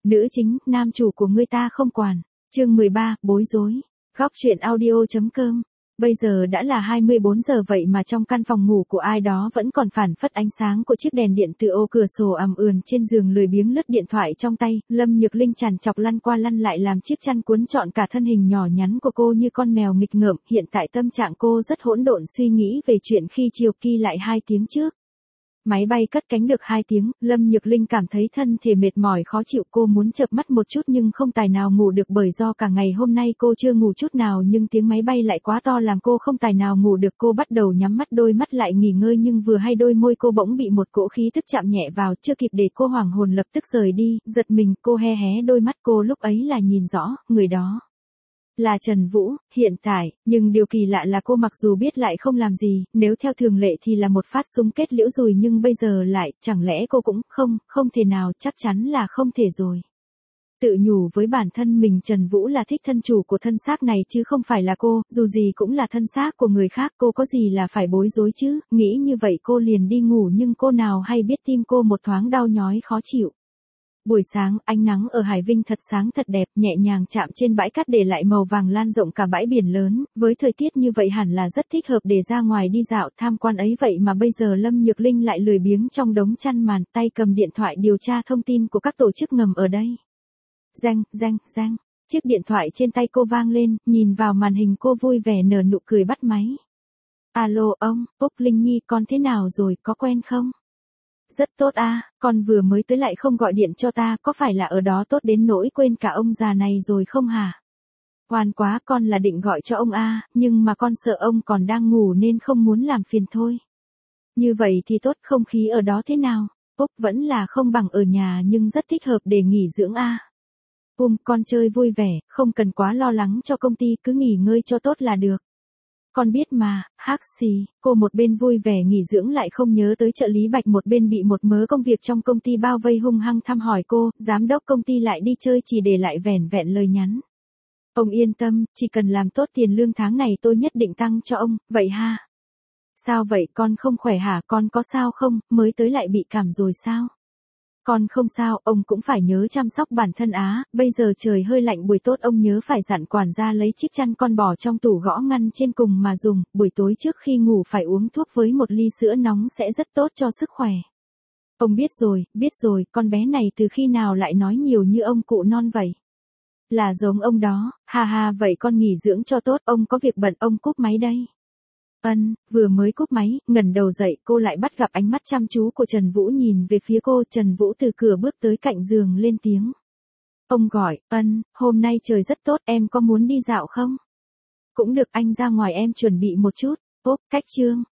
Nữ chính, nam chủ của ngươi ta không quản. Chương 13, bối rối. Góc truyện audio.com. Bây giờ đã là 24 giờ vậy mà trong căn phòng ngủ của ai đó vẫn còn phản phất ánh sáng của chiếc đèn điện từ ô cửa sổ ằm ườn trên giường, lười biếng lướt điện thoại trong tay. Lâm Nhược Linh trằn trọc lăn qua lăn lại làm chiếc chăn cuốn trọn cả thân hình nhỏ nhắn của cô như con mèo nghịch ngợm. Hiện tại tâm trạng cô rất hỗn độn, suy nghĩ về chuyện khi chiều kỳ lại 2 tiếng trước. Máy bay cất cánh được 2 tiếng, Lâm Nhược Linh cảm thấy thân thể mệt mỏi khó chịu, cô muốn chợp mắt một chút nhưng không tài nào ngủ được bởi do cả ngày hôm nay cô chưa ngủ chút nào, nhưng tiếng máy bay lại quá to làm cô không tài nào ngủ được. Cô bắt đầu nhắm mắt, đôi mắt lại nghỉ ngơi nhưng vừa hay đôi môi cô bỗng bị một cỗ khí tức chạm nhẹ vào, chưa kịp để cô hoảng hồn lập tức rời đi. Giật mình, cô hé hé đôi mắt, cô lúc ấy là nhìn rõ, người đó là Trần Vũ, hiện tại, nhưng điều kỳ lạ là cô mặc dù biết lại không làm gì, nếu theo thường lệ thì là một phát súng kết liễu rồi, nhưng bây giờ lại, chẳng lẽ cô cũng, không thể nào, chắc chắn là không thể rồi. Tự nhủ với bản thân mình, Trần Vũ là thích thân chủ của thân xác này chứ không phải là cô, dù gì cũng là thân xác của người khác, cô có gì là phải bối rối chứ, nghĩ như vậy cô liền đi ngủ, nhưng cô nào hay biết tim cô một thoáng đau nhói khó chịu. Buổi sáng, ánh nắng ở Hải Vinh thật sáng thật đẹp, nhẹ nhàng chạm trên bãi cát để lại màu vàng lan rộng cả bãi biển lớn, với thời tiết như vậy hẳn là rất thích hợp để ra ngoài đi dạo tham quan ấy, vậy mà bây giờ Lâm Nhược Linh lại lười biếng trong đống chăn màn, tay cầm điện thoại điều tra thông tin của các tổ chức ngầm ở đây. Reng. Chiếc điện thoại trên tay cô vang lên, nhìn vào màn hình cô vui vẻ nở nụ cười bắt máy. Alo ông, Úc Linh Nhi, con thế nào rồi, có quen không? Rất tốt à, con vừa mới tới lại không gọi điện cho ta, có phải là ở đó tốt đến nỗi quên cả ông già này rồi không hả? Oan quá, con là định gọi cho ông à, nhưng mà con sợ ông còn đang ngủ nên không muốn làm phiền thôi. Như vậy thì tốt, không khí ở đó thế nào? Úc vẫn là không bằng ở nhà nhưng rất thích hợp để nghỉ dưỡng à. Con chơi vui vẻ, không cần quá lo lắng cho công ty, cứ nghỉ ngơi cho tốt là được. Con biết mà, hắc xì, cô một bên vui vẻ nghỉ dưỡng lại không nhớ tới trợ lý Bạch một bên bị một mớ công việc trong công ty bao vây hung hăng thăm hỏi cô, giám đốc công ty lại đi chơi chỉ để lại vẻn vẹn lời nhắn. Ông yên tâm, chỉ cần làm tốt tiền lương tháng này tôi nhất định tăng cho ông, vậy ha? Sao vậy, con không khỏe hả, con có sao không, mới tới lại bị cảm rồi sao? Con không sao, ông cũng phải nhớ chăm sóc bản thân á, bây giờ trời hơi lạnh buổi tốt ông nhớ phải dặn quản gia lấy chiếc chăn con bò trong tủ gõ ngăn trên cùng mà dùng, buổi tối trước khi ngủ phải uống thuốc với một ly sữa nóng sẽ rất tốt cho sức khỏe. Ông biết rồi, con bé này từ khi nào lại nói nhiều như ông cụ non vậy? Là giống ông đó, ha, vậy con nghỉ dưỡng cho tốt, ông có việc bận, ông cúp máy đây. Vừa mới cúp máy, ngẩng đầu dậy, cô lại bắt gặp ánh mắt chăm chú của Trần Vũ nhìn về phía cô. Trần Vũ từ cửa bước tới cạnh giường lên tiếng. Ông gọi, hôm nay trời rất tốt, em có muốn đi dạo không? Cũng được, anh ra ngoài em chuẩn bị một chút. Cách chương.